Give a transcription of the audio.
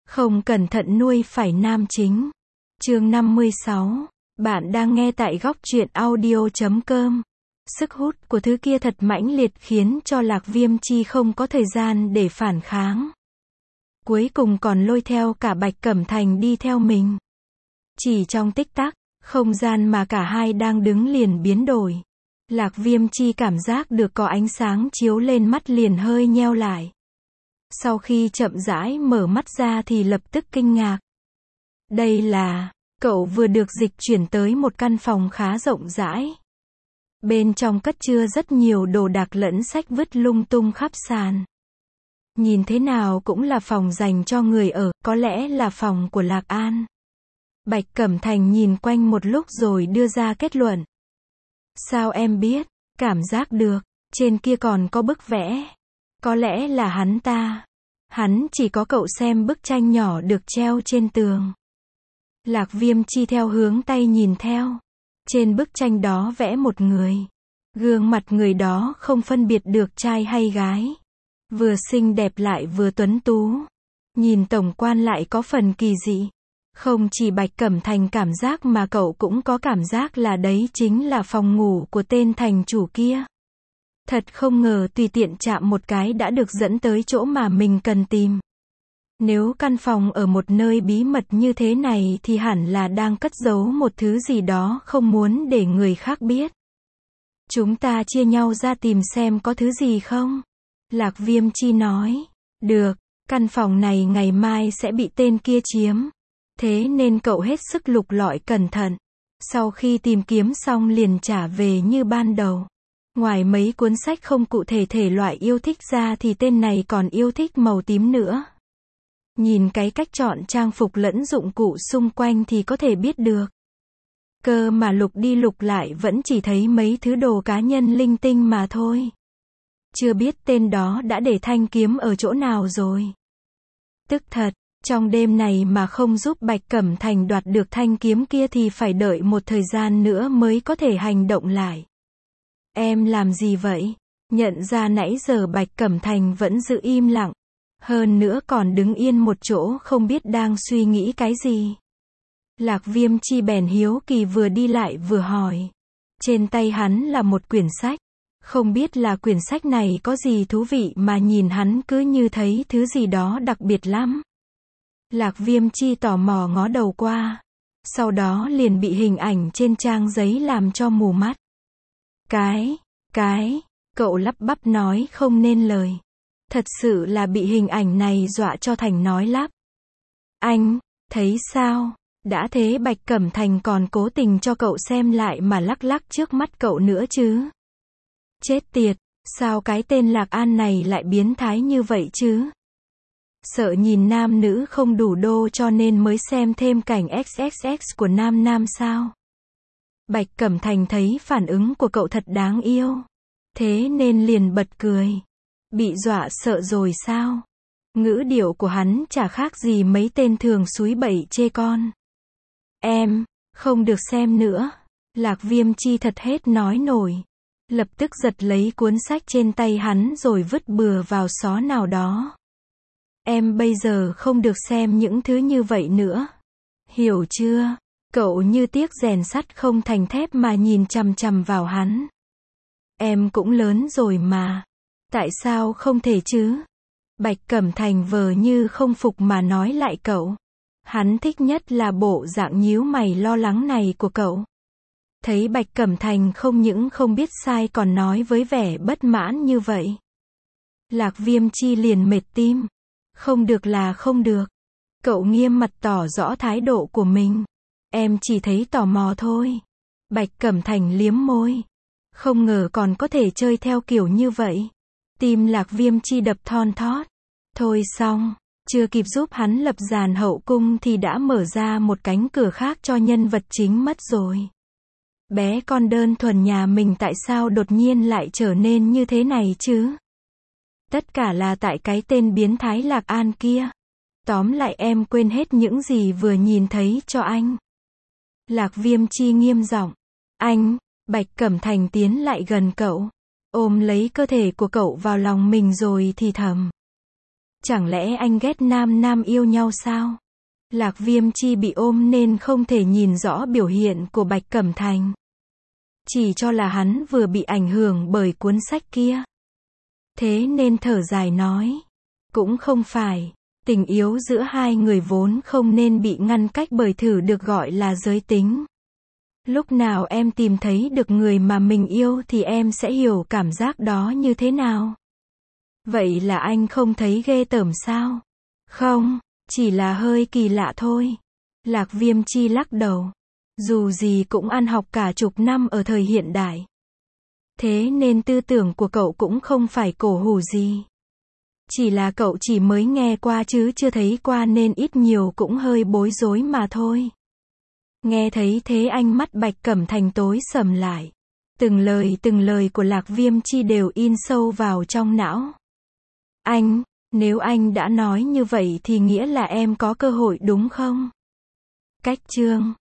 Không cẩn thận nuôi phải nam chính. Chương 56. Bạn đang nghe tại góc truyện audio.com. Sức hút của thứ kia thật mãnh liệt khiến cho Lạc Viêm Chi không có thời gian để phản kháng. Cuối cùng còn lôi theo cả Bạch Cẩm Thành đi theo mình. Chỉ trong tích tắc, không gian mà cả hai đang đứng liền biến đổi. Lạc Viêm Chi cảm giác được có ánh sáng chiếu lên mắt liền hơi nheo lại. Sau khi chậm rãi mở mắt ra thì lập tức kinh ngạc. Đây là, cậu vừa được dịch chuyển tới một căn phòng khá rộng rãi. Bên trong cất chứa rất nhiều đồ đạc lẫn sách vứt lung tung khắp sàn. Nhìn thế nào cũng là phòng dành cho người ở, có lẽ là phòng của Lạc An. Bạch Cẩm Thành nhìn quanh một lúc rồi đưa ra kết luận. Sao em biết? Cảm giác được, trên kia còn có bức vẽ. Có lẽ là hắn ta. Hắn chỉ có cậu xem bức tranh nhỏ được treo trên tường. Lạc Viêm Chi theo hướng tay nhìn theo. Trên bức tranh đó vẽ một người. Gương mặt người đó không phân biệt được trai hay gái. Vừa xinh đẹp lại vừa tuấn tú. Nhìn tổng quan lại có phần kỳ dị. Không chỉ Bạch Cẩm Thành cảm giác mà cậu cũng có cảm giác là đấy chính là phòng ngủ của tên thành chủ kia. Thật không ngờ tùy tiện chạm một cái đã được dẫn tới chỗ mà mình cần tìm. Nếu căn phòng ở một nơi bí mật như thế này thì hẳn là đang cất giấu một thứ gì đó không muốn để người khác biết. Chúng ta chia nhau ra tìm xem có thứ gì không? Lạc Viêm Chi nói. Được, căn phòng này ngày mai sẽ bị tên kia chiếm. Thế nên cậu hết sức lục lọi cẩn thận. Sau khi tìm kiếm xong liền trả về như ban đầu. Ngoài mấy cuốn sách không cụ thể thể loại yêu thích ra thì tên này còn yêu thích màu tím nữa. Nhìn cái cách chọn trang phục lẫn dụng cụ xung quanh thì có thể biết được. Cơ mà lục đi lục lại vẫn chỉ thấy mấy thứ đồ cá nhân linh tinh mà thôi. Chưa biết tên đó đã để thanh kiếm ở chỗ nào rồi. Tức thật, trong đêm này mà không giúp Bạch Cẩm Thành đoạt được thanh kiếm kia thì phải đợi một thời gian nữa mới có thể hành động lại. Em làm gì vậy? Nhận ra nãy giờ Bạch Cẩm Thành vẫn giữ im lặng. Hơn nữa còn đứng yên một chỗ không biết đang suy nghĩ cái gì. Lạc Viêm Chi bèn hiếu kỳ vừa đi lại vừa hỏi. Trên tay hắn là một quyển sách. Không biết là quyển sách này có gì thú vị mà nhìn hắn cứ như thấy thứ gì đó đặc biệt lắm. Lạc Viêm Chi tò mò ngó đầu qua. Sau đó liền bị hình ảnh trên trang giấy làm cho mù mắt. Cái, cậu lắp bắp nói không nên lời. Thật sự là bị hình ảnh này dọa cho thành nói lắp. Anh, thấy sao? Đã thế Bạch Cẩm Thành còn cố tình cho cậu xem lại mà lắc lắc trước mắt cậu nữa chứ. Chết tiệt, sao cái tên Lạc An này lại biến thái như vậy chứ? Sợ nhìn nam nữ không đủ đô cho nên mới xem thêm cảnh XXX của nam sao? Bạch Cẩm Thành thấy phản ứng của cậu thật đáng yêu. Thế nên liền bật cười. Bị dọa sợ rồi sao? Ngữ điệu của hắn chả khác gì mấy tên thường xúi bậy chê con. Em, không được xem nữa. Lạc Viêm Chi thật hết nói nổi. Lập tức giật lấy cuốn sách trên tay hắn rồi vứt bừa vào xó nào đó. Em bây giờ không được xem những thứ như vậy nữa. Hiểu chưa? Cậu như tiếc rèn sắt không thành thép mà nhìn chằm chằm vào hắn. Em cũng lớn rồi mà. Tại sao không thể chứ? Bạch Cẩm Thành vờ như không phục mà nói lại cậu. Hắn thích nhất là bộ dạng nhíu mày lo lắng này của cậu. Thấy Bạch Cẩm Thành không những không biết sai còn nói với vẻ bất mãn như vậy. Lạc Viêm Chi liền mệt tim. Không được là không được. Cậu nghiêm mặt tỏ rõ thái độ của mình. Em chỉ thấy tò mò thôi. Bạch Cẩm Thành liếm môi. Không ngờ còn có thể chơi theo kiểu như vậy. Tim Lạc Viêm Chi đập thon thót. Thôi xong, chưa kịp giúp hắn lập dàn hậu cung thì đã mở ra một cánh cửa khác cho nhân vật chính mất rồi. Bé con đơn thuần nhà mình tại sao đột nhiên lại trở nên như thế này chứ? Tất cả là tại cái tên biến thái Lạc An kia. Tóm lại em quên hết những gì vừa nhìn thấy cho anh. Lạc Viêm Chi nghiêm giọng. Anh, Bạch Cẩm Thành tiến lại gần cậu. Ôm lấy cơ thể của cậu vào lòng mình rồi thì thầm. Chẳng lẽ anh ghét nam nam yêu nhau sao? Lạc Viêm Chi bị ôm nên không thể nhìn rõ biểu hiện của Bạch Cẩm Thành. Chỉ cho là hắn vừa bị ảnh hưởng bởi cuốn sách kia. Thế nên thở dài nói. Cũng không phải. Tình yêu giữa hai người vốn không nên bị ngăn cách bởi thứ được gọi là giới tính. Lúc nào em tìm thấy được người mà mình yêu thì em sẽ hiểu cảm giác đó như thế nào. Vậy là anh không thấy ghê tởm sao? Không, chỉ là hơi kỳ lạ thôi. Lạc Viêm Chi lắc đầu. Dù gì cũng ăn học cả chục năm ở thời hiện đại. Thế nên tư tưởng của cậu cũng không phải cổ hủ gì. Chỉ là cậu chỉ mới nghe qua chứ chưa thấy qua nên ít nhiều cũng hơi bối rối mà thôi. Nghe thấy thế ánh mắt Bạch Cẩm Thành tối sầm lại. Từng lời của Lạc Viêm Chi đều in sâu vào trong não. Anh, nếu anh đã nói như vậy thì nghĩa là em có cơ hội đúng không? Cách chương